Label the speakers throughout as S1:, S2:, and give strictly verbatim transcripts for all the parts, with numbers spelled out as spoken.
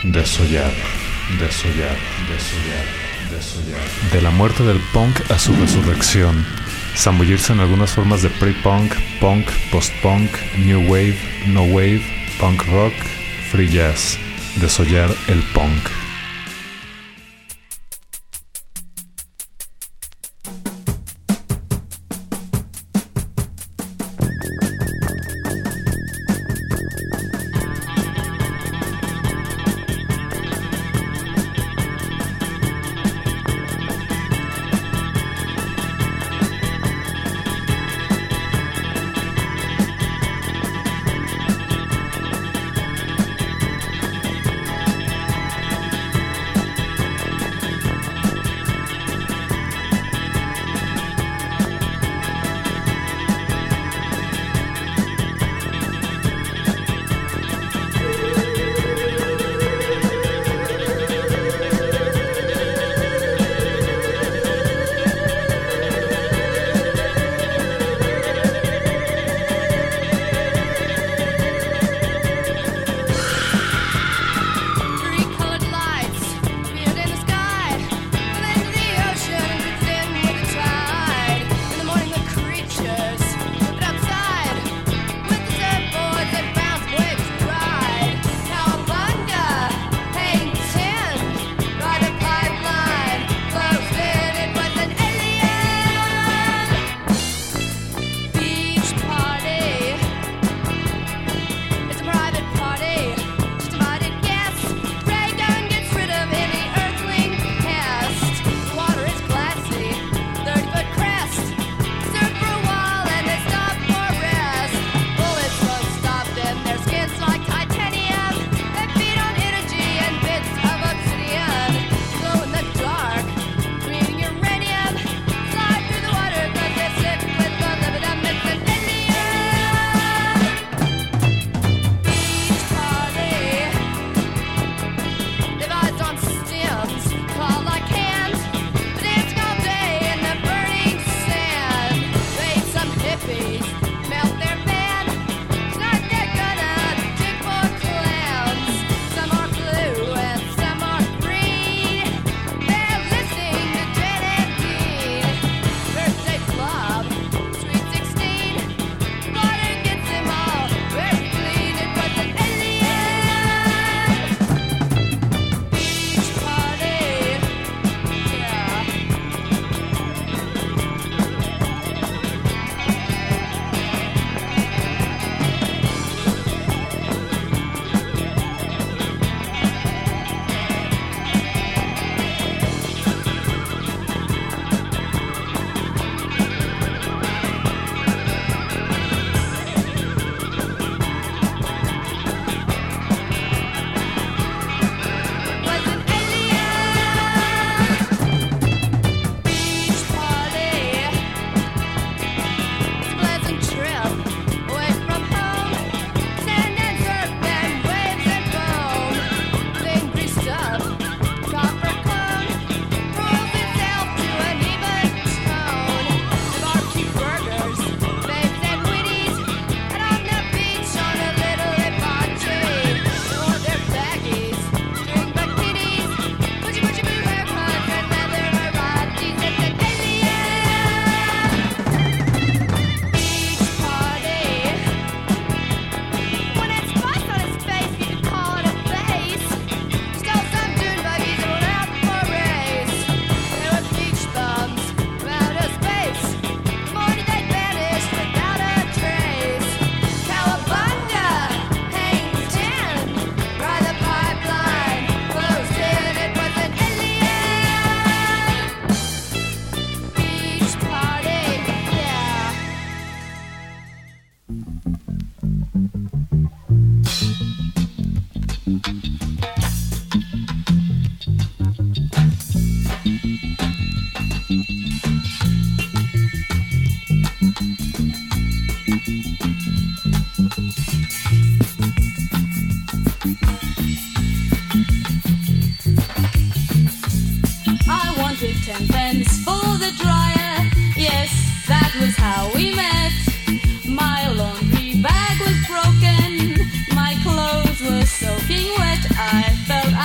S1: Desollar, desollar, desollar, desollar. De la muerte del punk a su resurrección. Zambullirse en algunas formas de pre-punk, punk, post-punk, new wave, no wave, punk rock, free jazz. Desollar el punk.
S2: Soaking wet, I felt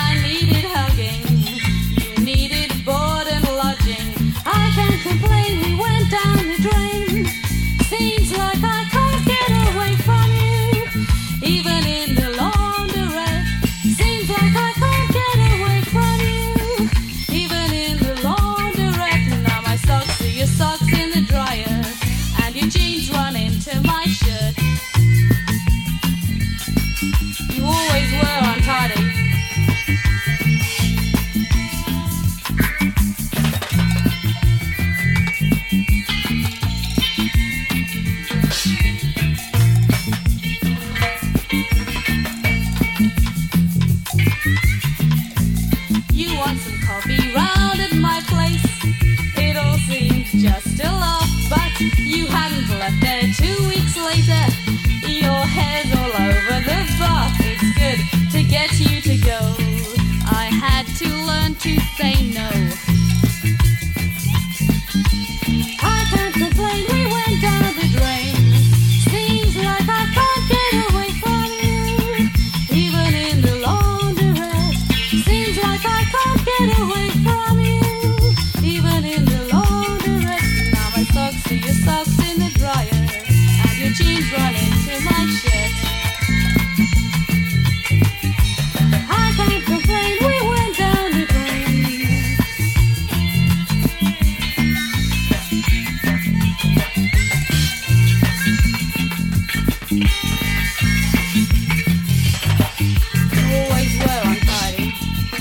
S2: don't you say no? I can't complain, we went down the drain. Seems like I can't get away from you, even in the laundrette. Seems like I can't get away from you, even in the laundrette. Now my socks see your socks in the dryer, and your jeans run into my shirt. I can't complain, we went down the drain. Always were untidy.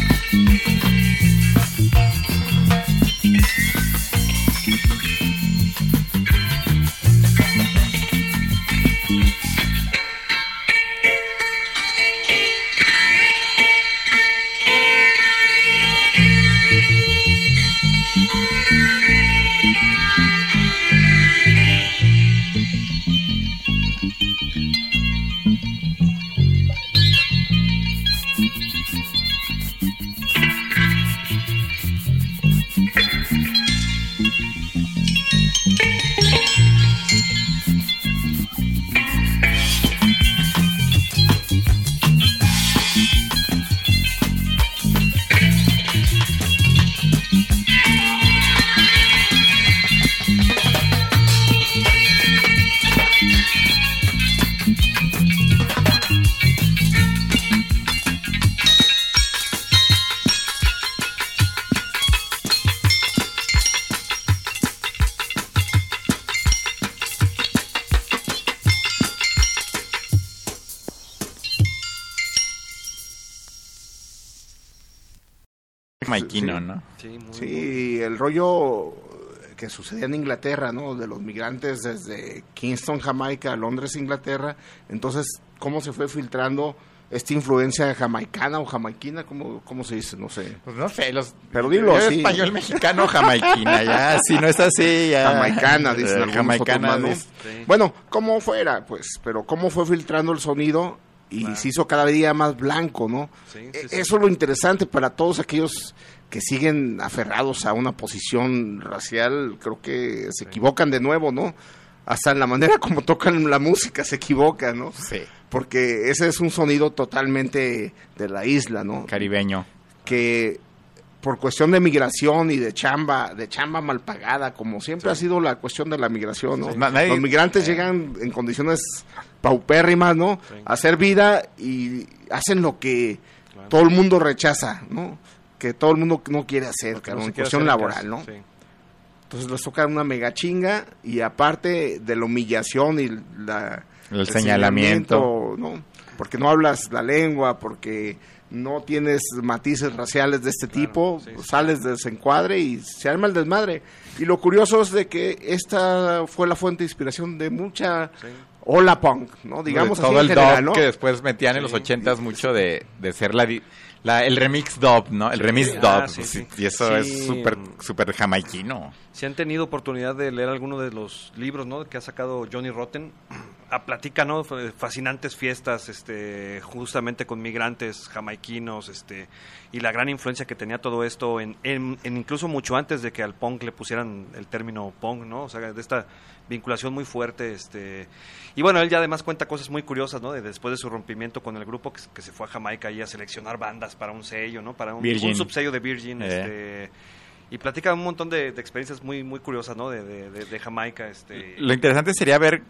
S3: Jamaiquino, ¿no?
S4: Sí, muy,
S5: Sí, el rollo que sucedía en Inglaterra, ¿no? De los migrantes desde Kingston, Jamaica, a Londres, Inglaterra. Entonces, ¿cómo se fue filtrando esta influencia jamaicana o jamaiquina? ¿Cómo, cómo se dice? No sé.
S3: Pues no sé, los...
S5: Pero dilo
S3: yo
S5: así.
S3: Español, mexicano, jamaiquina, ya. Si no es así, ya.
S5: Jamaicana, dicen
S3: Eh,
S5: algunos
S3: jamaicana,
S5: otros, ¿no?
S3: dice-
S4: Sí.
S5: Bueno, como fuera, pues, pero cómo fue filtrando el sonido y
S4: Claro.
S5: se hizo cada día más blanco, ¿no?
S4: Sí, sí,
S5: E-
S4: sí.
S5: Eso es lo interesante para todos aquellos que siguen aferrados a una posición racial, creo que se equivocan de nuevo, ¿no? Hasta en la manera como tocan la música se equivocan, ¿no?
S3: Sí,
S5: Porque ese es un sonido totalmente de la isla, ¿no?
S3: caribeño.
S5: Que por cuestión de migración y de chamba, de chamba mal pagada, como siempre ha sido la cuestión de la migración, ¿no?
S3: Sí. Na- nadie-
S5: Los migrantes
S3: eh.
S5: llegan en condiciones paupérrimas, ¿no?
S4: Sí.
S5: A hacer vida y hacen lo que
S4: Claro.
S5: todo el mundo rechaza, ¿no? Que todo el mundo no quiere hacer,
S4: Lo que
S5: cabrón,
S4: no se
S5: en
S4: quiere
S5: cuestión
S4: hacer en
S5: laboral,
S4: casa,
S5: ¿no?
S4: sí.
S5: Entonces les toca una mega chinga y aparte de la humillación y la,
S3: El señalamiento.
S5: ¿no? Porque no hablas la lengua, porque no tienes matices raciales de este
S4: Claro,
S5: tipo,
S4: sí,
S5: pues
S4: sí.
S5: sales de desencuadre y se arma el desmadre. Y lo curioso es de que esta fue la fuente de inspiración de mucha
S4: Sí.
S5: ola punk, ¿no? Digamos
S3: De
S5: así
S3: todo
S5: en
S3: el
S5: general,
S3: dub
S5: ¿no?
S3: que después metían en
S4: Sí.
S3: los ochentas mucho de, de ser la, di- la el remix dub, ¿no? El remix
S4: Ah,
S3: dub.
S4: sí,
S3: pues,
S4: sí.
S3: Y eso
S4: Sí.
S3: es súper súper jamaiquino.
S4: Si han tenido oportunidad de leer alguno de los libros, ¿no?, que ha sacado Johnny Rotten, a platica, ¿no?, F- fascinantes fiestas, este, justamente con migrantes jamaiquinos, este, y la gran influencia que tenía todo esto en, en, en incluso mucho antes de que al punk le pusieran el término punk, ¿no? O sea, de esta vinculación muy fuerte, este, y bueno, él ya además cuenta cosas muy curiosas, ¿no?, de después de su rompimiento con el grupo, que, que se fue a Jamaica y a seleccionar bandas para un sello, ¿no?, para un,
S3: Virgin.
S4: un subsello de Virgin,
S3: Eh.
S4: este, y platica un montón de, de experiencias muy muy curiosas, ¿no?, de, de, de, de Jamaica, este,
S3: Lo interesante sería ver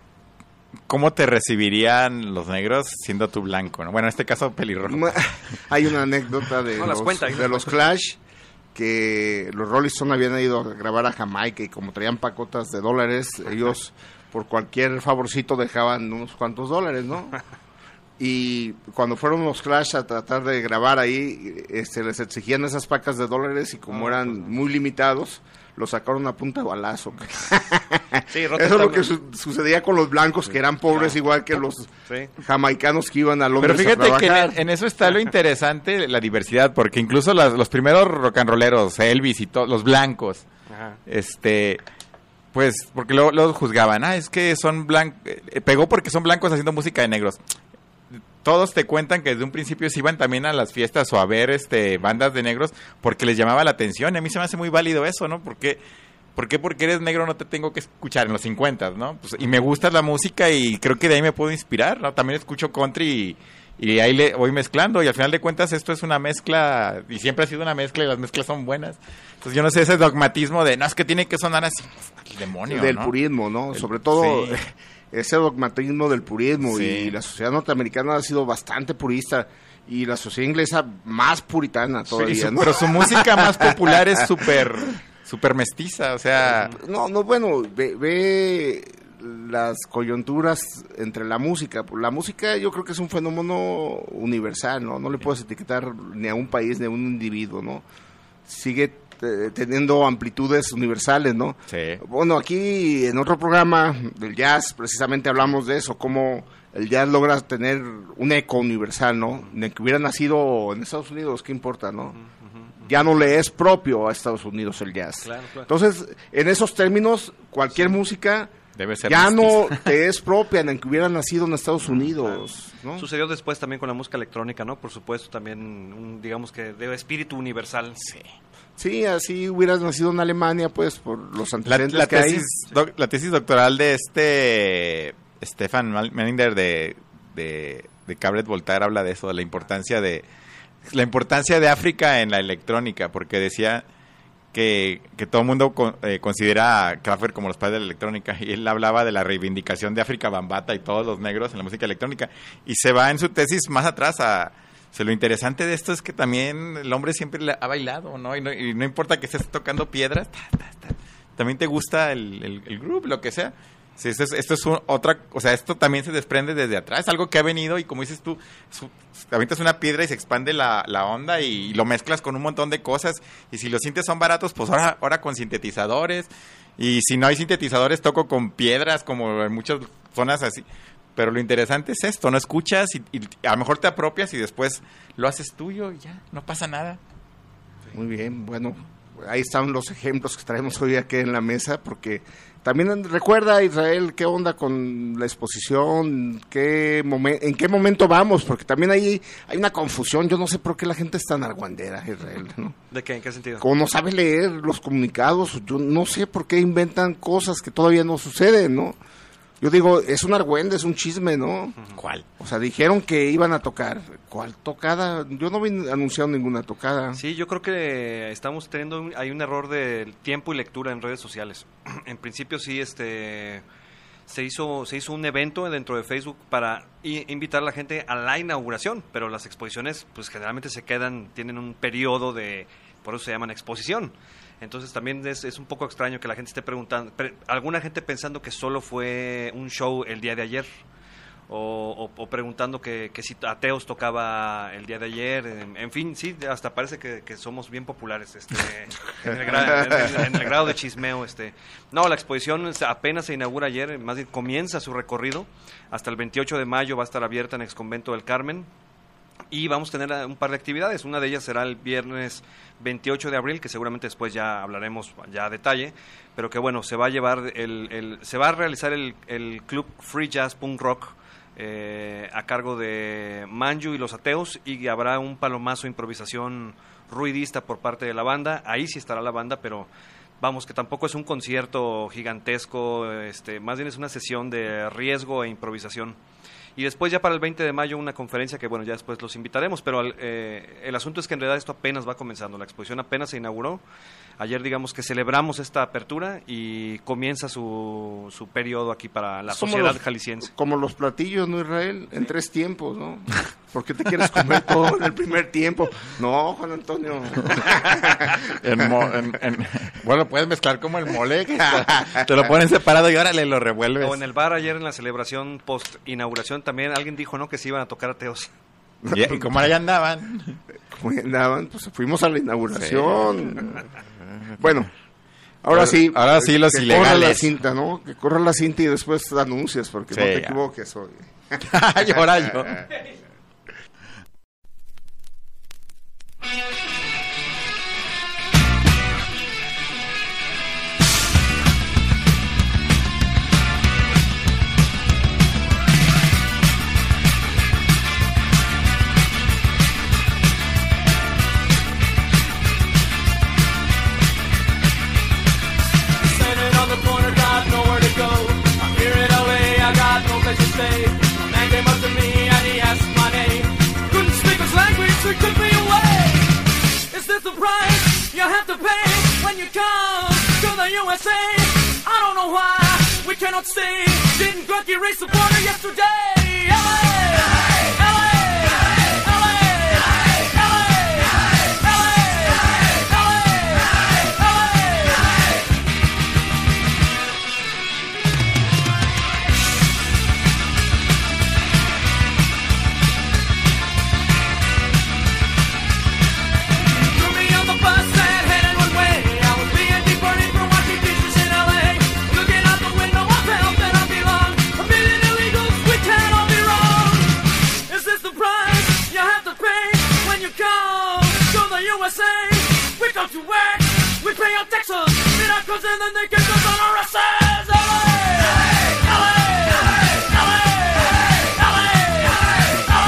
S3: cómo te recibirían los negros siendo tú blanco, ¿no? Bueno, en este caso pelirrojo.
S5: Hay una anécdota de
S4: No, las
S5: los,
S4: cuenta, ahí
S5: de
S4: las
S5: los Clash que los Rolling Stones habían ido a grabar a Jamaica y como traían pacotas de dólares, ellos por cualquier favorcito dejaban unos cuantos dólares, ¿no? Y cuando fueron los Clash a tratar de grabar ahí, este, les exigían esas pacas de dólares y como
S4: Ah,
S5: eran
S4: pues no.
S5: muy limitados, lo sacaron a punta de balazo.
S4: sí, Rotten
S5: Eso es lo
S4: también.
S5: que su- sucedía con los blancos, que eran pobres igual que los
S4: Sí.
S5: jamaicanos que iban a Londres
S3: Pero fíjate
S5: a
S3: que
S5: trabajar.
S3: en, en eso está lo interesante, la diversidad, porque incluso las- los primeros rock and rolleros, Elvis y todos, los blancos,
S4: Ajá.
S3: este, pues, porque luego, luego juzgaban, ah, es que son blancos, pegó porque son blancos haciendo música de negros. todos te cuentan que desde un principio se iban también a las fiestas o a ver este bandas de negros porque les llamaba la atención. Y a mí se me hace muy válido eso, ¿no? Porque... ¿Por qué? Porque eres negro no te tengo que escuchar en los cincuenta, ¿no? Pues, y me gusta la música y creo que de ahí me puedo inspirar, ¿no? También escucho country y, y ahí le voy mezclando y al final de cuentas esto es una mezcla y siempre ha sido una mezcla y las mezclas son buenas. Entonces yo no sé ese dogmatismo de, no, es que tiene que sonar así, el demonio,
S5: del
S3: ¿no?
S5: purismo, ¿no?
S3: El-
S5: Sobre todo
S3: sí.
S5: ese dogmatismo del purismo
S3: Sí.
S5: y la sociedad norteamericana ha sido bastante purista y la sociedad inglesa más puritana todavía,
S3: Sí, su-
S5: ¿no?
S3: Pero su música más popular es súper, súper mestiza, o sea...
S5: No, no, bueno, ve, ve las coyunturas entre la música. La música yo creo que es un fenómeno universal, ¿no? No le puedes etiquetar ni a un país ni a un individuo, ¿no? Sigue eh, teniendo amplitudes universales, ¿no?
S3: Sí.
S5: Bueno, aquí en otro programa del jazz precisamente hablamos de eso, cómo el jazz logra tener un eco universal, ¿no? De que hubiera nacido en Estados Unidos, ¿qué importa, no? Ya no le es propio a Estados Unidos el jazz.
S4: Claro, claro.
S5: Entonces, en esos términos, cualquier música
S3: Debe ser
S5: ya no
S3: mestiza.
S5: te es propia en que hubiera nacido en Estados Unidos, ¿no?
S4: Sucedió después también con la música electrónica, ¿no? Por supuesto, también, un, digamos que de espíritu universal.
S3: Sí.
S5: Sí, así hubieras nacido en Alemania, pues, por los
S3: La,
S5: antecedentes
S3: la
S5: que hay.
S3: tesis, doc- la tesis doctoral de este Stefan Mal- Menninger de, de, de Cabret Voltaire habla de eso, de la importancia de la importancia de África en la electrónica, porque decía que, que todo el mundo con- eh, considera a Kraftwerk como los padres de la electrónica, y él hablaba de la reivindicación de África Bambata y todos los negros en la música electrónica, y se va en su tesis más atrás a... O sea, lo interesante de esto es que también el hombre siempre le ha bailado, ¿no? Y no, y no importa que estés tocando piedras, ta, ta, ta, también te gusta el, el, el groove, lo que sea. Sí, esto es, esto es un- otra, o sea, esto también se desprende desde atrás, algo que ha venido y como dices tú, su, te avientas una piedra y se expande la, la onda y, y lo mezclas con un montón de cosas y si los sintes son baratos, pues ahora, ahora con sintetizadores y si no hay sintetizadores toco con piedras como en muchas zonas así. Pero lo interesante es esto, no escuchas y, y a lo mejor te apropias y después lo haces tuyo y ya, no pasa nada.
S5: Muy bien, bueno, ahí están los ejemplos que traemos hoy aquí en la mesa, porque también recuerda, Israel, qué onda con la exposición, qué momen- en qué momento vamos, porque también ahí hay una confusión, yo no sé por qué la gente es tan argüendera, Israel, ¿no?
S4: ¿De qué? ¿En qué sentido?
S5: Como no sabe leer los comunicados, yo no sé por qué inventan cosas que todavía no suceden, ¿no? Yo digo, es un argüende, es un chisme, ¿no?
S3: ¿Cuál?
S5: O sea, dijeron que iban a tocar. ¿Cuál tocada? Yo no vi anunciado ninguna tocada.
S4: Sí, yo creo que estamos teniendo un- hay un error de tiempo y lectura en redes sociales. En principio sí, este se hizo se hizo un evento dentro de Facebook para i- invitar a la gente a la inauguración, pero las exposiciones pues generalmente se quedan, tienen un periodo de, por eso se llaman exposición. Entonces también es, es un poco extraño que la gente esté preguntando, pre- alguna gente pensando que solo fue un show el día de ayer. O, o- o preguntando que, que si Ateos tocaba el día de ayer, en, en fin, sí, hasta parece que, que somos bien populares este, en, el gra- en el- en el grado de chismeo. Este. No, la exposición se- apenas se inaugura ayer, más bien comienza su recorrido, hasta el veintiocho de mayo va a estar abierta en Exconvento del Carmen. Y vamos a tener un par de actividades. Una de ellas será el viernes veintiocho de abril, que seguramente después ya hablaremos ya a detalle, pero que bueno, se va a llevar el, el se va a realizar el, el Club Free Jazz Punk Rock eh, a cargo de Manju y los Ateos, y habrá un palomazo improvisación ruidista por parte de la banda. Ahí sí estará la banda, pero vamos, que tampoco es un concierto gigantesco, este, más bien es una sesión de riesgo e improvisación. Y después ya para el veinte de mayo una conferencia que, bueno, ya después los invitaremos, pero eh, el asunto es que en realidad esto apenas va comenzando, la exposición apenas se inauguró. Ayer, digamos que celebramos esta apertura y comienza su, su periodo aquí para la
S5: Somos
S4: sociedad
S5: los-
S4: jalisciense.
S5: Como los platillos, ¿no, Israel? En tres tiempos, ¿no? ¿Por qué te quieres comer todo en el primer tiempo? No, Juan Antonio.
S3: En mo- en- en- bueno, puedes mezclar como el mole, que te, te lo ponen separado y órale, lo revuelves.
S4: O en el bar ayer en la celebración post-inauguración también alguien dijo, ¿no?, que se iban a tocar Ateos.
S3: Y, y como ahora ya andaban.
S5: ¿Cómo andaban? Pues fuimos a la inauguración. Bueno, ahora sí.
S3: Ahora sí, los
S5: que corra la
S3: ilegales.
S5: cinta, ¿no? Que corra la cinta y después anuncias, porque no
S3: Sí,
S5: te
S3: ya.
S5: equivoques hoy.
S3: Y ahora yo.
S6: say. A man came up to me and he asked my name. Couldn't speak his language, so he took me away. Is this the price you have to pay when you come to the U S A? I don't know why we cannot stay. Didn't Grunkey race the border yesterday? L A, L A. U S A, we go to work, we pay our taxes, miracles, and then they get us on our asses. L A, L A, L A, L A, L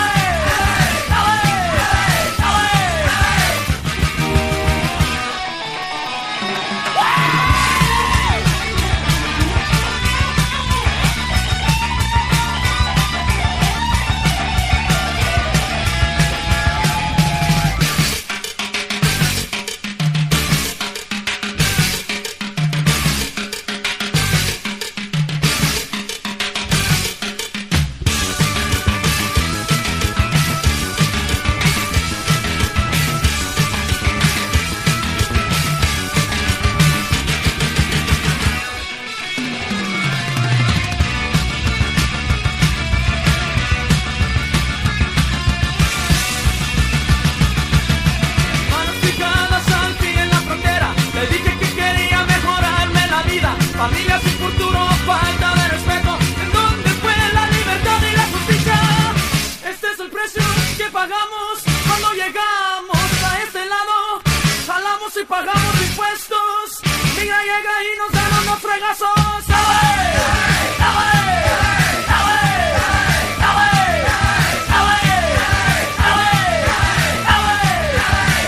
S6: familia sin futuro, falta de respeto. ¿En dónde fue la libertad y la justicia? Este es el precio que pagamos cuando llegamos a este lado. Jalamos y pagamos impuestos. Migra llega y nos dan unos fregazos. ¡A ver! ¡A ver! ¡A ver! ¡A ver! ¡A ver! ¡A ver! ¡A ver!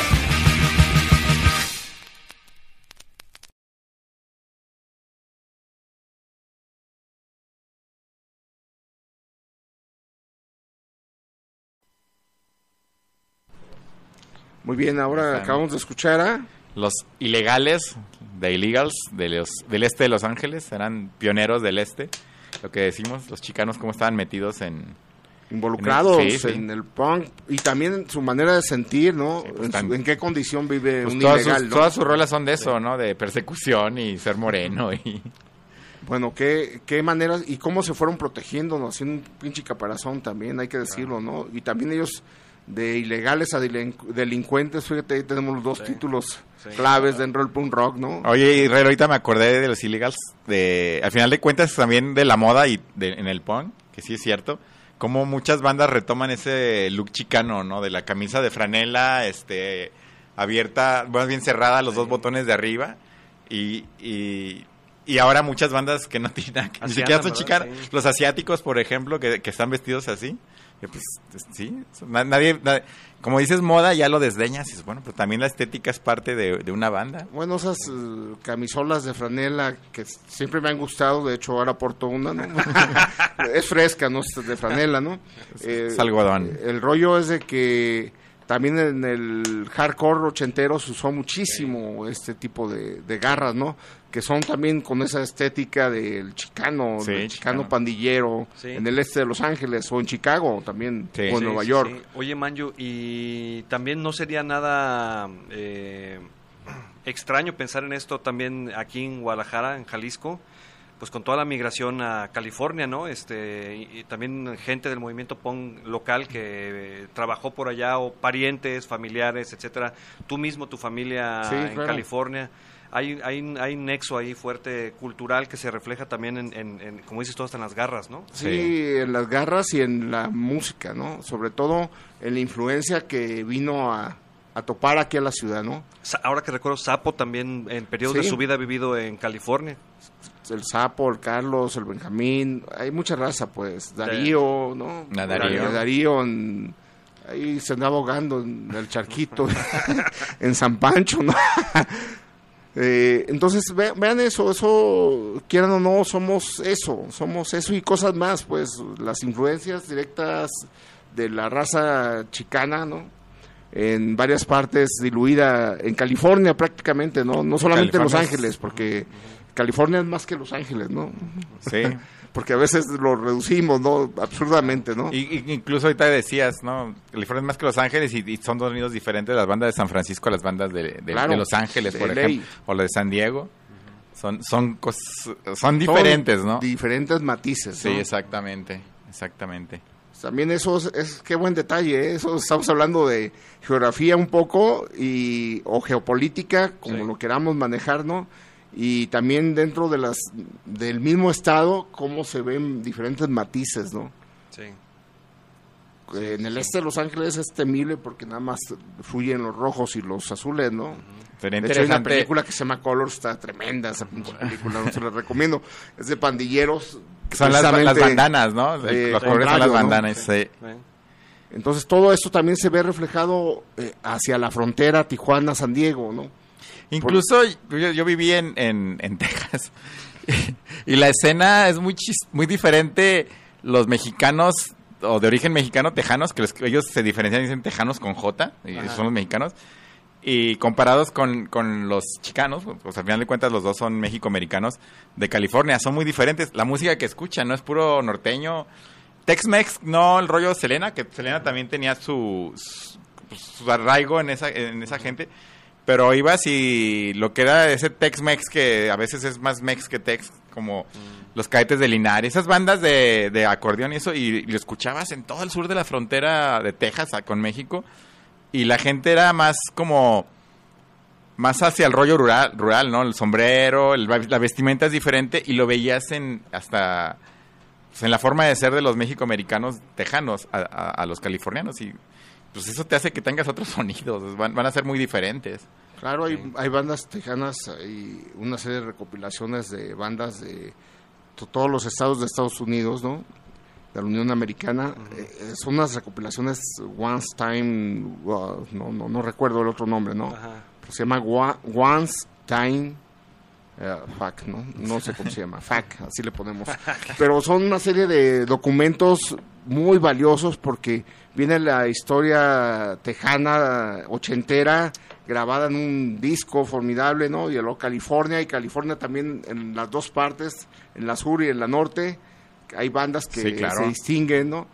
S5: Muy bien, ahora acabamos de escuchar a...
S3: Los ilegales, de illegals, de los, del este de Los Ángeles, eran pioneros del este, lo que decimos, los chicanos cómo estaban metidos en...
S5: Involucrados
S3: en el, sí, sí.
S5: en el punk y también su manera de sentir, ¿no?
S3: Sí, pues,
S5: en,
S3: tan,
S5: su, en qué condición vive
S3: pues
S5: un
S3: todas
S5: ilegal,
S3: sus,
S5: ¿no?
S3: Todas sus rolas son de eso, ¿no? De persecución y ser moreno y...
S5: Bueno, qué, qué maneras y cómo se fueron protegiendo, ¿no? Haciendo un pinche caparazón también, hay que decirlo, ¿no? Y también ellos... de ilegales a delincu- delincuentes, fíjate, ahí tenemos los dos sí, títulos sí, claves claro. dentro del punk rock, ¿no?
S3: Oye, Herrero, ahorita me acordé de los illegals, de, al final de cuentas también de la moda y de, en el punk, que sí es cierto, como muchas bandas retoman ese look chicano, ¿no? De la camisa de franela, este, abierta, más bien cerrada, los sí. dos botones de arriba, y... y Y ahora muchas bandas que no tienen, que ni siquiera son chicanas, sí. Los asiáticos, por ejemplo, que, que están vestidos así, que pues sí, nadie, nadie, como dices moda, ya lo desdeñas, y dices, bueno, pero también la estética es parte de, de una banda.
S5: Bueno, esas uh, camisolas de franela que siempre me han gustado, de hecho ahora porto una, ¿no? Es fresca, no es de franela, ¿no?
S3: Es, eh, es algodón.
S5: El rollo es de que también en el hardcore ochentero se usó muchísimo sí. este tipo de, de garras, ¿no? Que son también con esa estética del chicano,
S3: sí,
S5: del chicano,
S3: chicano.
S5: pandillero,
S4: sí.
S5: en el este de Los Ángeles o en Chicago también,
S3: sí,
S5: o en
S4: sí,
S5: Nueva
S4: sí,
S5: York.
S4: Sí. Oye, Manju, y también no sería nada eh, extraño pensar en esto también aquí en Guadalajara, en Jalisco, pues con toda la migración a California, ¿no? Este, y, y también gente del movimiento punk local que eh, trabajó por allá, o parientes, familiares, etcétera. Tú mismo, tu familia
S5: sí,
S4: en
S5: claro.
S4: California. Hay, hay, hay un nexo ahí fuerte cultural que se refleja también en, en, en como dices tú, hasta en las garras, ¿no?
S5: Sí, sí, en las garras y en la música, ¿no? Sobre todo en la influencia que vino a, a topar aquí a la ciudad, ¿no?
S4: Ahora que recuerdo, Sapo también en periodos sí. de su vida ha vivido en California.
S5: El Sapo, el Carlos, el Benjamín, hay mucha raza, pues. Darío, ¿no?
S3: La Darío.
S5: Darío en... Ahí se andaba ahogando en el charquito, en San Pancho, ¿no? Eh, entonces ve, vean eso, eso quieran o no, somos eso, somos eso y cosas más, pues las influencias directas de la raza chicana, ¿no? En varias partes, diluida en California prácticamente, ¿no? No solamente en Los
S3: California es-
S5: Ángeles, porque California es más que Los Ángeles, ¿no?
S3: Sí.
S5: Porque a veces lo reducimos, ¿no? Absurdamente, ¿no?
S3: Y, y- incluso ahorita decías, ¿no? California es más que Los Ángeles y, y son dos sonidos diferentes, las bandas de San Francisco a las bandas de, de-
S5: Claro,
S3: de Los Ángeles,
S5: de
S3: por
S5: L A.
S3: ejemplo, o la de San Diego. Son son cos- son diferentes,
S5: Son
S3: ¿no?
S5: Diferentes matices,
S3: Sí,
S5: ¿no?
S3: exactamente, exactamente.
S5: También eso es, es- qué buen detalle, ¿eh? Eso estamos hablando de geografía un poco y o geopolítica, como
S4: Sí.
S5: lo queramos manejar, ¿no? Y también dentro de las del mismo estado cómo se ven diferentes matices, ¿no?
S4: Sí.
S5: Eh, en el este de Los Ángeles es temible porque nada más fluyen los rojos y los azules, ¿no?
S3: Sería
S5: De hecho, hay una
S3: interesante.
S5: película que se llama Colors, está tremenda esa pinche película, no se la recomiendo. Es de pandilleros.
S3: Son las,
S5: precisamente.
S3: las bandanas, ¿no?
S5: eh,
S3: Los
S5: con
S3: colores son las
S5: rayos, ¿no?
S3: bandanas, sí.
S4: ¿Eh?
S5: Entonces todo esto también se ve reflejado eh, hacia la frontera Tijuana-San Diego, ¿no?
S3: Incluso yo, yo viví en, en, en Texas y la escena es muy chis- muy diferente. Los mexicanos o de origen mexicano, tejanos, que los- ellos se diferencian y dicen tejanos con J, y
S4: Ajá.
S3: son los mexicanos, y comparados con, con los chicanos, pues al final de cuentas los dos son México-americanos de California, son muy diferentes. La música que escuchan no es puro norteño. Tex-Mex, no el rollo Selena, que Selena también tenía su, su, su arraigo en esa, en esa gente. Pero ibas y lo que era ese Tex-Mex, que a veces es más Mex que Tex, como los Cadetes de Linares, esas bandas de, de acordeón y eso, y, y lo escuchabas en todo el sur de la frontera de Texas a- con México, y la gente era más como, más hacia el rollo rural, rural, ¿no? El sombrero, el- la vestimenta es diferente, y lo veías en hasta pues, en la forma de ser de los mexicoamericanos tejanos a, a- a los californianos, y pues eso te hace que tengas otros sonidos, van, van a ser muy diferentes.
S5: Claro, hay, hay bandas tejanas, hay una serie de recopilaciones de bandas de to- todos los estados de Estados Unidos, ¿no? De la Unión Americana. Eh, son unas recopilaciones Once Time, uh, no, no, no recuerdo el otro nombre, ¿no?
S4: Ajá.
S5: Se llama Wa- Once Time uh, Fact, ¿no? No sé cómo se llama, Fact, así le ponemos. Pero son una serie de documentos muy valiosos porque viene la historia tejana ochentera grabada en un disco formidable, ¿no? Y luego California, y California también en las dos partes, en la sur y en la norte, hay bandas que
S3: Sí, claro.
S5: se distinguen, ¿no?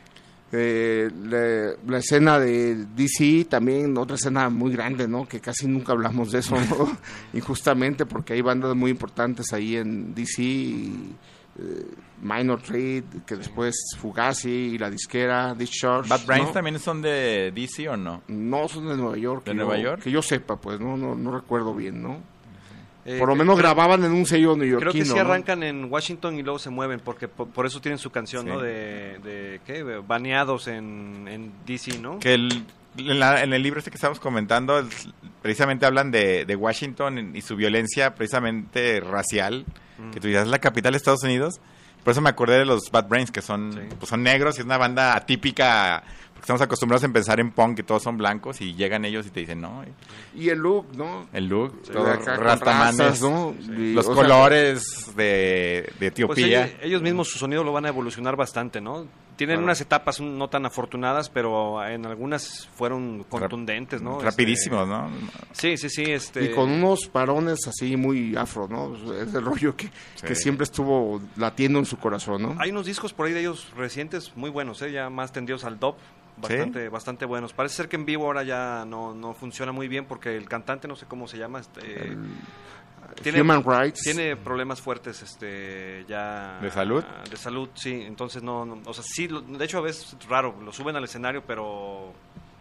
S5: Eh, le- la escena de D C también, otra escena muy grande, ¿no? Que casi nunca hablamos de eso, ¿no? Injustamente, porque hay bandas muy importantes ahí en D C, y, eh, Minor Threat, que después Fugazi y la disquera Discharge.
S3: Bad Brains
S5: ¿no?
S3: también son de D C o no?
S5: No son de Nueva York.
S3: ¿De
S5: que
S3: Nueva
S5: yo-
S3: York?
S5: Que yo sepa, pues, no, no, no recuerdo bien, ¿no?
S4: Eh,
S5: Por lo menos
S4: creo-
S5: grababan en un sello neoyorquino.
S4: Creo que sí
S5: ¿no?
S4: arrancan en Washington y luego se mueven, porque por, por eso tienen su canción,
S3: Sí.
S4: ¿no? De, de ¿qué? Baneados en, en D C, ¿no?
S3: Que el, en, la- en el libro este que estamos comentando, el- precisamente hablan de, de Washington y su violencia precisamente racial,
S4: Mm.
S3: que tú dices, es la capital de Estados Unidos. Por eso me acordé de los Bad Brains, que son,
S4: Sí.
S3: pues son negros y es una banda atípica, porque estamos acostumbrados a pensar en punk, que todos son blancos, y llegan ellos y te dicen, no,
S5: Y el look, ¿no?
S3: el look,
S5: De
S3: todo
S5: acá con
S3: rastamanes,
S5: razas, ¿no? Y,
S3: los
S5: o sea,
S3: colores de, de
S4: Pues
S3: Etiopía.
S4: ellos, ellos mismos su sonido lo van a evolucionar bastante, ¿no? Tienen
S5: Claro.
S4: unas etapas no tan afortunadas, pero en algunas fueron contundentes, ¿no?
S3: Rapidísimos,
S4: Este,
S3: ¿no?
S4: Sí, sí, sí. Este,
S5: Y con unos parones así muy afro, ¿no? Es el rollo que,
S3: Sí.
S5: que siempre estuvo latiendo en su corazón, ¿no?
S4: Hay unos discos por ahí de ellos recientes muy buenos, ¿eh? Ya más tendidos al dub. Bastante, bastante buenos. Parece ser que en vivo ahora ya no, no funciona muy bien porque el cantante, no sé cómo se llama, este, tiene,
S5: Human Rights.
S4: tiene problemas fuertes, este, ya
S3: ¿De salud?
S4: de salud, sí. Entonces no, no- o sea, sí. lo- de hecho a veces es raro, lo suben al escenario, pero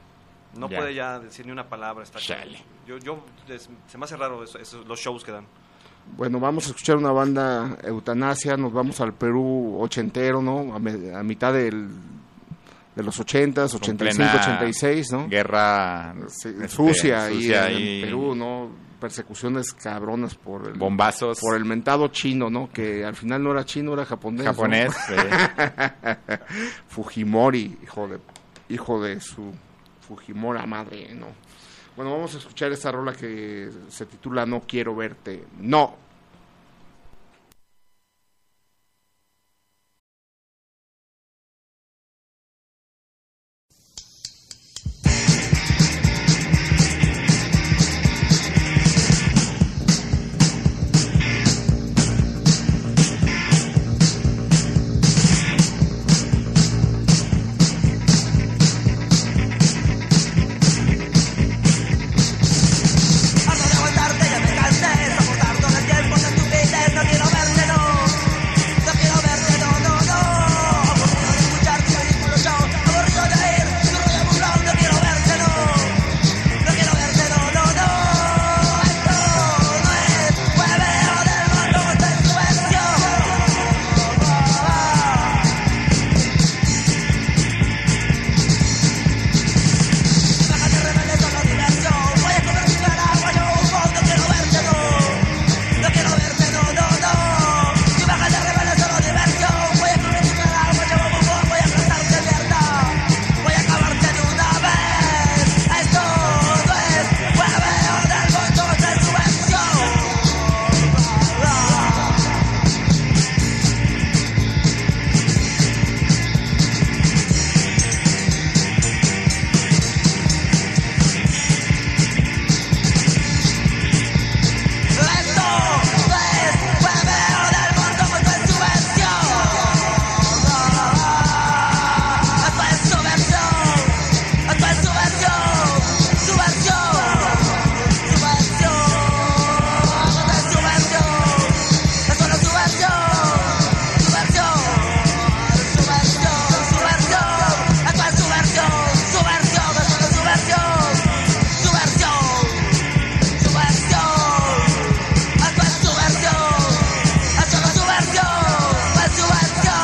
S4: no
S3: Ya.
S4: puede ya decir ni una palabra. Está
S3: Chale.
S4: yo, yo es- se me hace raro eso, esos- los shows que dan.
S5: Bueno, vamos a escuchar una banda Eutanasia, nos vamos al Perú ochentero, ¿no? A, me- a mitad del, de los ochentas,
S3: Con
S5: ochenta y cinco,
S3: plena
S5: ochenta y seis, ¿no?
S3: Guerra
S5: Sí,
S3: este,
S5: sucia ahí
S3: sucia
S5: en
S3: ahí,
S5: Perú, ¿no? Persecuciones cabronas por el,
S3: bombazos,
S5: por el mentado chino, ¿no? Que al final no era chino, era japonés. ¿no?
S3: japonés. sí.
S5: Fujimori, hijo de hijo de su Fujimora madre, ¿no? Bueno, vamos a escuchar esta rola que se titula No quiero verte. No.
S7: Harto de aguantarte, ya me cansé, soportar todo el tiempo de estupidez. No quiero verte, no, no quiero verte, no, no, no. Aburrido de escuchar tu ridículo show, aburrido de ir tu rollo burlón. No quiero verte, no, no quiero verte, no, no, no. Esto no es hueveo del mundo, esto es subversión. Bájate, rebelde, solo diversión. Voy a comer mi agua, yo humo. No quiero verte, no, no quiero verte, no, no, no. Y bájate, rebelde, solo diversión. Voy a comer mi agua, yo humo. Voy a aplastarte mierda, voy a acabarte de una vez. Esto no es hueveo del mundo, esto es subversión. Esto no es hueveo del mundo, esto es subversión. Esto es subversión, esto es subversión, subversión, subversión, esto es subversión, esto no es subversión, subversión, subversión, subversión, esto es subversión, subversión, esto no es subversión, subversión, subversión. Esto es subversión, esto no es subversión, es subversión.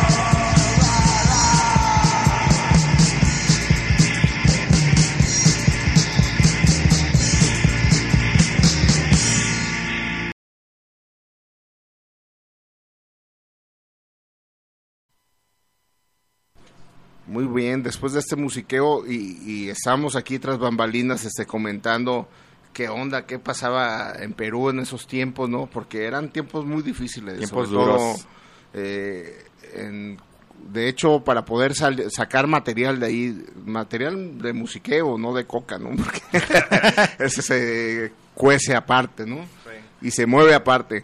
S5: Muy bien, después de este musiqueo y, y estamos aquí tras bambalinas este, comentando qué onda, qué pasaba en Perú en esos tiempos, ¿no? Porque eran tiempos muy difíciles.
S3: Tiempos
S5: sobre todo,
S3: duros.
S5: eh, en- de hecho, para poder sal- sacar material de ahí, material de musiqueo, no de coca, ¿no? Porque ese se cuece aparte, ¿no? Y se mueve aparte.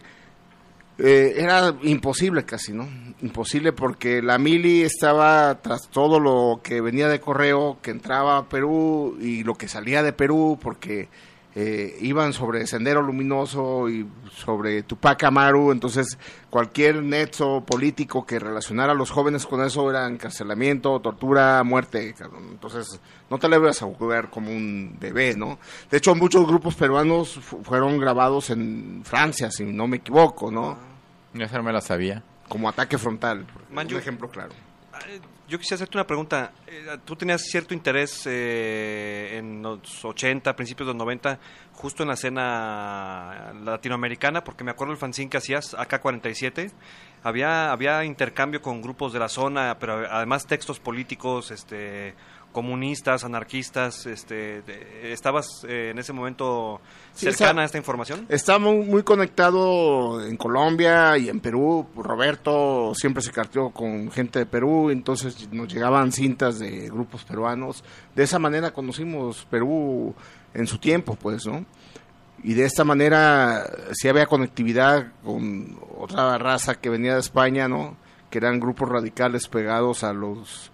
S5: Eh, era imposible casi, ¿no? Imposible porque la mili estaba tras todo lo que venía de correo, que entraba a Perú y lo que salía de Perú, porque eh, iban sobre Sendero Luminoso y sobre Tupac Amaru, entonces cualquier nexo político que relacionara a los jóvenes con eso era encarcelamiento, tortura, muerte, cabrón. Entonces no te le vas a jugar como un bebé, ¿no? De hecho, muchos grupos peruanos fu- fueron grabados en Francia, si no me equivoco, ¿no?
S3: Yo esa no me la sabía.
S5: Como Ataque Frontal, por
S4: Man,
S5: un
S4: yo-
S5: ejemplo claro.
S4: Eh, Yo quisiera hacerte una pregunta. Eh, Tú tenías cierto interés eh, en los ochenta, principios de los noventa, justo en la escena latinoamericana, porque me acuerdo el fanzine que hacías, A K cuarenta y siete. Había, había intercambio con grupos de la zona, pero además textos políticos, este, comunistas, anarquistas. Este, de- ¿Estabas eh, en ese momento
S5: Sí,
S4: cercana
S5: esa-
S4: a esta información?
S5: Está muy, muy conectado en Colombia y en Perú. Roberto siempre se carteó con gente de Perú, entonces nos llegaban cintas de grupos peruanos. De esa manera conocimos Perú en su tiempo, pues, ¿no? Y de esta manera sí había conectividad con otra raza que venía de España, ¿no? Que eran grupos radicales pegados a los...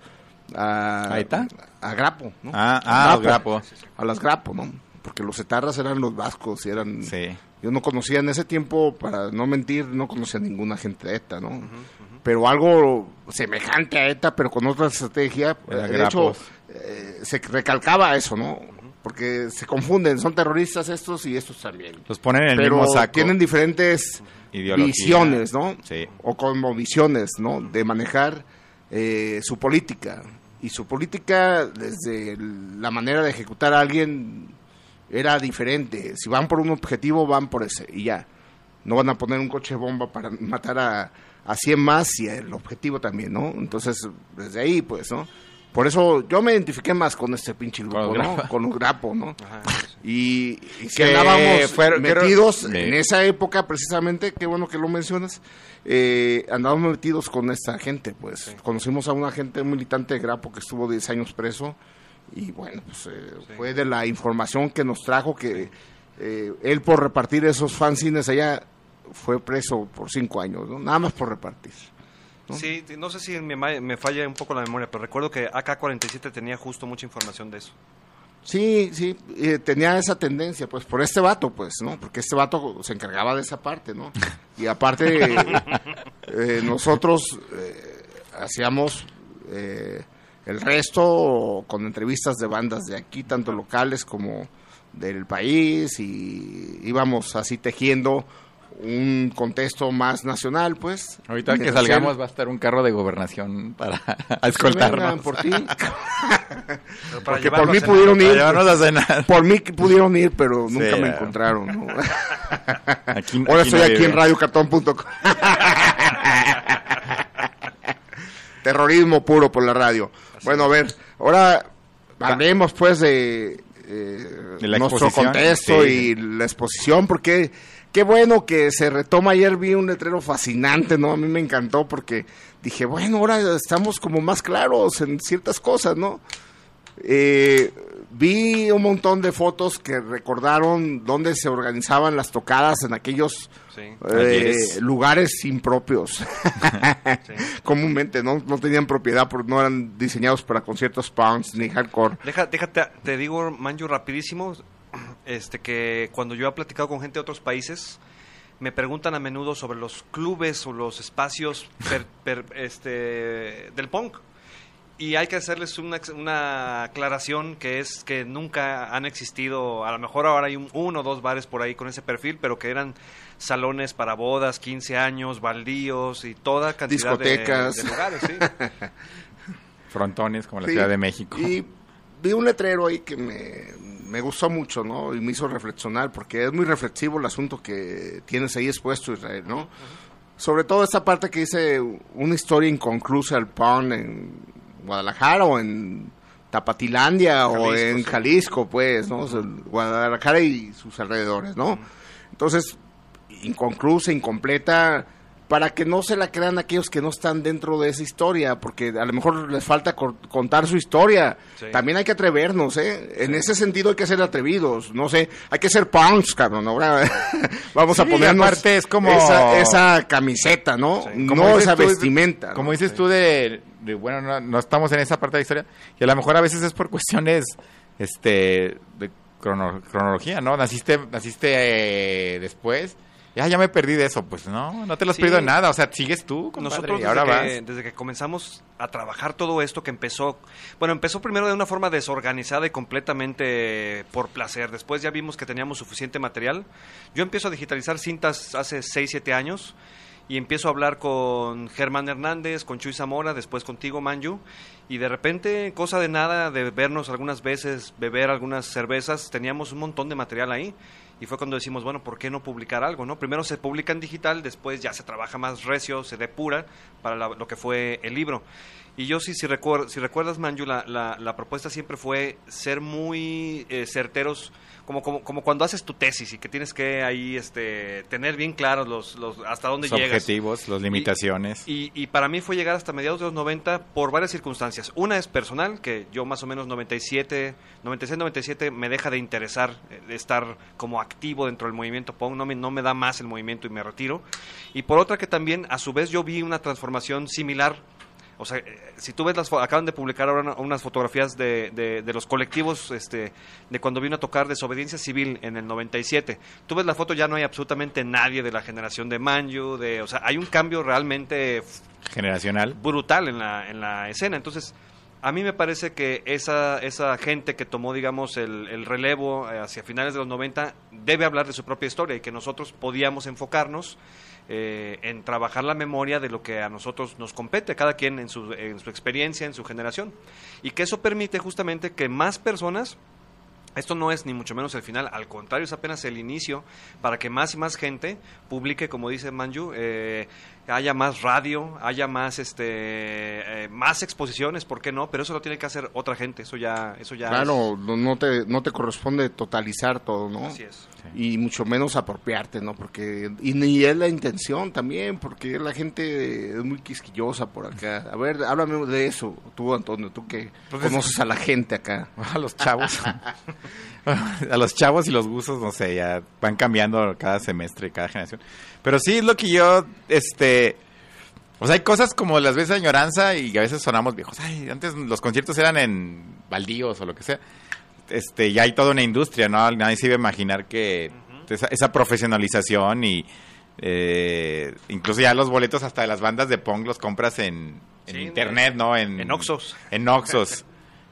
S5: A,
S3: ¿Ahí está?
S5: A Grapo, ¿no?
S3: Ah,
S5: A
S3: ah, los Grapo.
S5: A las Grapo, ¿no? Porque los etarras eran los vascos y eran...
S3: Sí.
S5: Yo no conocía en ese tiempo, para no mentir, no conocía a ninguna gente de ETA, ¿no? Pero algo semejante a ETA, pero con otra estrategia.
S3: Era
S5: De hecho,
S3: Grapos.
S5: eh, se recalcaba eso, ¿no? Porque se confunden, son terroristas estos y estos también.
S3: Los ponen en el
S5: Pero
S3: mismo saco.
S5: tienen diferentes
S3: Ideología.
S5: visiones, ¿no?
S3: Sí.
S5: O como visiones, ¿no? De manejar eh, su política. Y su política, desde el- la manera de ejecutar a alguien, era diferente. Si van por un objetivo, van por ese, y ya. No van a poner un coche bomba para matar a, a cien más y el objetivo también, ¿no? Entonces, desde ahí, pues, ¿no? por eso yo me identifiqué más con este pinche grupo,
S3: Con
S5: ¿no?
S3: Grapo.
S5: Con un grapo, ¿no?
S4: Ajá, sí.
S5: Y, y si
S3: Que
S5: andábamos
S3: fueron-
S5: metidos
S3: creo-
S5: en esa época, precisamente, qué bueno que lo mencionas, eh, andábamos metidos con esta gente, pues.
S4: Sí.
S5: Conocimos a una gente un militante de Grapo que estuvo diez años preso, y bueno, pues eh,
S4: Sí.
S5: fue de la información que nos trajo que eh, él por repartir esos fanzines allá fue preso por cinco años, ¿no? Nada más por repartir. ¿no?
S4: Sí, no sé si me, ma- me falla un poco la memoria, pero recuerdo que A K cuarenta y siete tenía justo mucha información de eso.
S5: Sí, sí, eh, tenía esa tendencia, pues, por este vato, pues, ¿no? Porque este vato se encargaba de esa parte, ¿no? Y aparte, eh, eh, nosotros eh, hacíamos eh, el resto con entrevistas de bandas de aquí, tanto locales como del país, y íbamos así tejiendo un contexto más nacional, pues.
S3: Ahorita que
S5: Hacer-
S3: salgamos va a estar un carro de gobernación para a
S5: que vengan
S3: escoltarnos.
S5: por ti.
S4: Pero para
S5: Porque
S4: llevarlo
S5: por mí
S4: a cenar,
S5: pudieron
S3: Para
S5: ir.
S3: llevarnos a cenar.
S5: Por mí que pudieron ir, pero nunca
S3: Sí,
S5: me
S3: ah.
S5: encontraron. ¿no?
S3: Aquí-
S5: Ahora
S3: aquí
S5: estoy
S3: nadie
S5: aquí en
S3: ve.
S5: radio cartón punto com. Terrorismo puro por la radio. Bueno, a ver, ahora hablemos pues de, eh,
S3: De la
S5: nuestro
S3: exposición,
S5: contexto
S3: sí.
S5: y la exposición, porque qué bueno que se retoma. Ayer vi un letrero fascinante, ¿no? A mí me encantó porque dije, bueno, ahora estamos como más claros en ciertas cosas, ¿no? Eh, vi un montón de fotos que recordaron dónde se organizaban las tocadas en aquellos
S4: Sí.
S5: eh,
S3: Ayeres.
S5: lugares impropios.
S4: Sí.
S5: Comúnmente no, no tenían propiedad porque no eran diseñados para conciertos punks ni hardcore.
S4: Deja, déjate, te digo, Manju, rapidísimo, este, que cuando yo he platicado con gente de otros países, me preguntan a menudo sobre los clubes o los espacios per- per- este, del punk. Y hay que hacerles una, ex- una aclaración, que es que nunca han existido, a lo mejor ahora hay un, uno o dos bares por ahí con ese perfil, pero que eran salones para bodas, quince años, baldíos y toda cantidad de-
S5: Discotecas.
S4: de lugares, sí.
S3: Frontones como la
S5: Sí,
S3: Ciudad de México.
S5: Y vi un letrero ahí que me, me gustó mucho, ¿no? Y me hizo reflexionar, porque es muy reflexivo el asunto que tienes ahí expuesto, Israel, ¿no? Sobre todo esta parte que dice una historia inconclusa al punk en Guadalajara o en Tapatilandia o
S4: Jalisco,
S5: en
S4: sí.
S5: Jalisco, pues, ¿no? O sea, Guadalajara y sus alrededores, ¿no? Entonces, inconclusa, incompleta, para que no se la crean aquellos que no están dentro de esa historia, porque a lo mejor les falta cor- contar su historia.
S4: Sí.
S5: También hay que atrevernos, ¿eh? En ese sentido hay que ser atrevidos, no sé, hay que ser punks, cabrón. Ahora vamos a
S3: Sí,
S5: ponernos
S3: aparte es como-
S5: esa, esa camiseta, ¿no?
S4: Sí.
S3: Como
S5: No
S3: dices
S5: esa
S3: tú,
S5: vestimenta. ¿no?
S3: Como dices tú de, de, bueno, no, no estamos en esa parte de la historia, y a lo mejor a veces es por cuestiones este de crono- cronología, ¿no? Naciste naciste eh, después, ya ya me perdí de eso, pues no, no te lo has
S4: Sí.
S3: perdido nada, o sea, sigues tú, compadre,
S4: Nosotros
S3: y
S4: desde,
S3: ahora
S4: que,
S3: vas.
S4: desde que comenzamos a trabajar todo esto que empezó, bueno, empezó primero de una forma desorganizada y completamente por placer. Después ya vimos que teníamos suficiente material. Yo empiezo a digitalizar cintas hace seis, siete años y empiezo a hablar con Germán Hernández, con Chuy Zamora, después contigo, Manju, y de repente, cosa de nada, de vernos algunas veces, beber algunas cervezas, teníamos un montón de material ahí. Y fue cuando decimos, bueno, ¿por qué no publicar algo, no? Primero se publica en digital, después ya se trabaja más recio, se depura para la- lo que fue el libro. Y yo sí, si, recuer- si recuerdas, Manju, la, la, la propuesta siempre fue ser muy eh, certeros, como, como, como cuando haces tu tesis y que tienes que ahí este, tener bien claros los, los, hasta dónde
S3: Los
S4: llegas.
S3: objetivos, las limitaciones.
S4: Y, y para mí fue llegar hasta mediados de los noventa por varias circunstancias. Una es personal, que yo más o menos noventa y siete, noventa y seis, noventa y siete me deja de interesar eh, de estar como activo dentro del movimiento punk, no me, no me da más el movimiento y me retiro. Y por otra que también, a su vez, yo vi una transformación similar. O sea, eh, si tú ves, las fo- acaban de publicar ahora una- unas fotografías de, de, de los colectivos este, de cuando vino a tocar Desobediencia Civil en el noventa y siete. Tú ves la foto, ya no hay absolutamente nadie de la generación de Manju, de, o sea, hay un cambio realmente f-
S3: Generacional.
S4: brutal en la, en la escena. Entonces, a mí me parece que esa, esa gente que tomó, digamos, el, el relevo eh, hacia finales de los noventa debe hablar de su propia historia y que nosotros podíamos enfocarnos eh, en trabajar la memoria de lo que a nosotros nos compete, cada quien en su, en su experiencia, en su generación. Y que eso permite justamente que más personas... Esto no es ni mucho menos el final, al contrario, es apenas el inicio para que más y más gente publique, como dice Manju, eh, haya más radio, haya más este eh, más exposiciones, ¿por qué no? Pero eso lo tiene que hacer otra gente, eso ya eso ya
S5: Claro, no no te no te corresponde totalizar todo, ¿no?
S4: es, así es.
S5: Y mucho menos apropiarte, ¿no? Porque y ni es la intención también, porque la gente es muy quisquillosa por acá. A ver, háblame de eso, tú, Antonio, tú que
S3: Pues
S5: conoces a la gente acá.
S3: A los chavos. A los chavos y los gustos, no sé, ya van cambiando cada semestre, cada generación. Pero sí es lo que yo, este... O sea, hay cosas como las veces de añoranza y a veces sonamos viejos. Ay, antes los conciertos eran en baldíos o lo que sea. Este, ya hay toda una industria, ¿no? Nadie se iba a imaginar que uh-huh. esa, esa profesionalización y eh, incluso ya los boletos hasta de las bandas de punk los compras en, en
S4: Sí,
S3: internet, ¿no? En,
S4: en Oxxos.
S3: En Oxxos.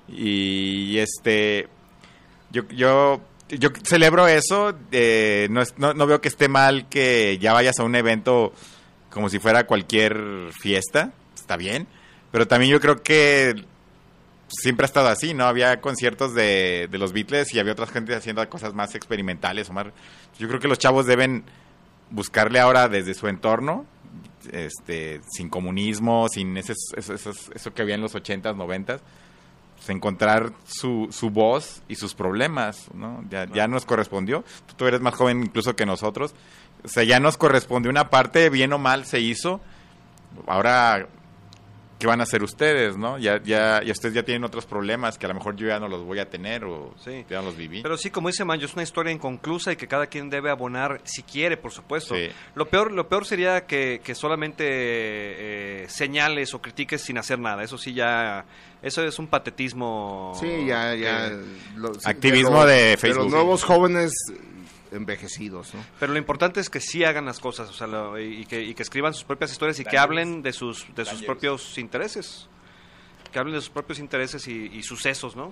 S3: y este, yo, yo, yo celebro eso. Eh, no, es, no, no veo que esté mal que ya vayas a un evento como si fuera cualquier fiesta. Está bien. Pero también yo creo que siempre ha estado así, ¿no? Había conciertos de, de los Beatles y había otras gente haciendo cosas más experimentales o más... Yo creo que los chavos deben buscarle ahora desde su entorno, este, sin comunismo, sin ese, eso, eso, eso que había en los ochentas, noventas, pues encontrar su, su voz y sus problemas, ¿no? Ya, ya nos correspondió. Tú, tú eres más joven incluso que nosotros. O sea, ya nos correspondió una parte, bien o mal se hizo. Ahora... ¿qué van a hacer ustedes, no? Ya, ya, y ustedes ya tienen otros problemas que a lo mejor yo ya no los voy a tener o
S4: Sí.
S3: ya no los viví.
S4: Pero sí, como dice Manjo, es una historia inconclusa y que cada quien debe abonar si quiere, por supuesto.
S3: Sí.
S4: Lo peor lo peor sería que, que solamente eh, señales o critiques sin hacer nada. Eso sí ya... Eso es un patetismo...
S5: Sí, ya, ya.
S4: que-
S5: lo-
S3: Activismo de Facebook.
S5: los nuevos jóvenes envejecidos, ¿no?
S4: Pero lo importante es que sí hagan las cosas, o sea, lo- y, que, y que escriban sus propias historias y que hablen de sus de sus propios intereses. Que hablen de sus propios intereses y, y sucesos, ¿no?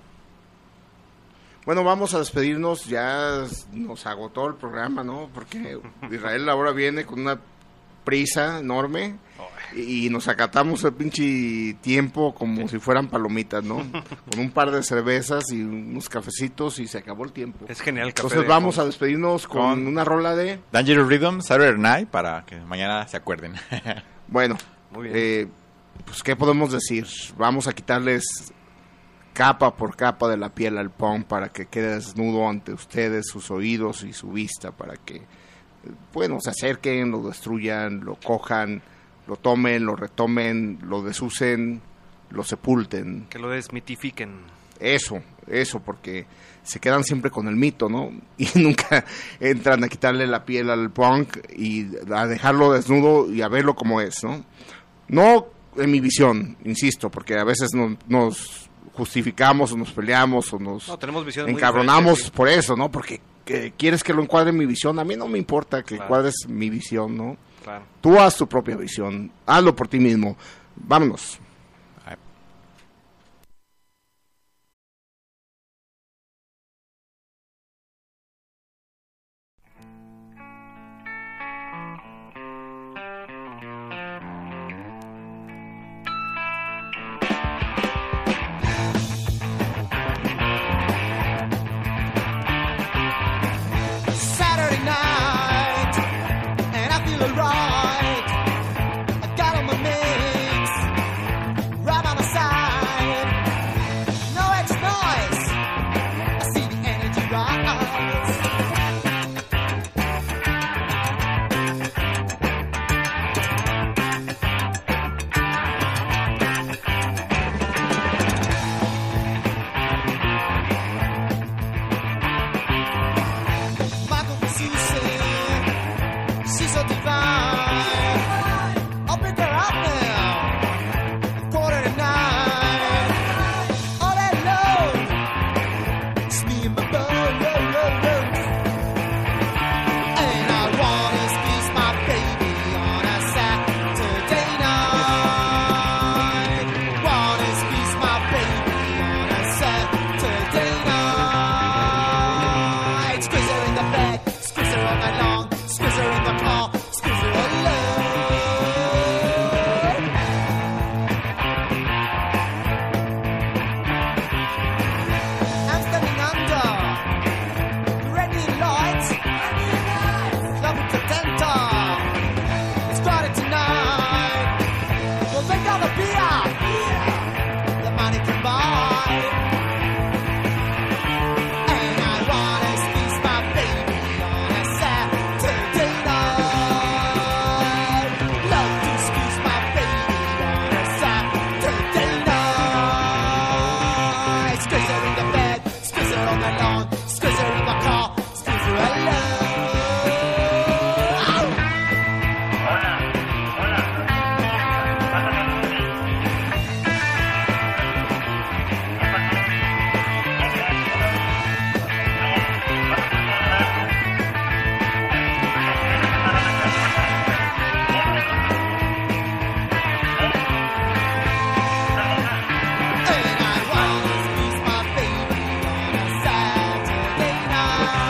S5: Bueno, vamos a despedirnos, ya nos agotó el programa, ¿no? Porque Israel ahora viene con una prisa enorme y, y nos acatamos el pinche tiempo como si fueran palomitas, ¿no? Con un par de cervezas y unos cafecitos y se acabó el tiempo.
S4: Es genial el café
S5: Entonces
S4: de
S5: vamos
S4: Juan.
S5: a despedirnos con,
S3: Con-
S5: una rola de...
S3: Dangerous Rhythm, Saturday Night, para que mañana se acuerden.
S5: Bueno,
S4: Muy bien.
S5: eh, pues ¿qué podemos decir? Vamos a quitarles capa por capa de la piel al punk para que quede desnudo ante ustedes, sus oídos y su vista, para que, eh, bueno, se acerquen, lo destruyan, lo cojan, lo tomen, lo retomen, lo desusen, lo sepulten.
S4: Que lo desmitifiquen.
S5: Eso, eso, porque se quedan siempre con el mito, ¿no? Y nunca entran a quitarle la piel al punk y a dejarlo desnudo y a verlo como es, ¿no? No en mi visión, insisto, porque a veces no- nos justificamos o nos peleamos o nos
S4: No, tenemos visiones muy
S5: encabronamos
S4: diferentes,
S5: por eso, ¿no? Porque que quieres que lo encuadre en mi visión, a mí no me importa que
S4: Claro.
S5: encuadres mi visión, ¿no?
S4: sí, claro.
S5: Tú haz tu propia visión, hazlo por ti mismo. Vámonos.
S7: Saturday night, and I feel alright. I got on my mix,
S6: Bye.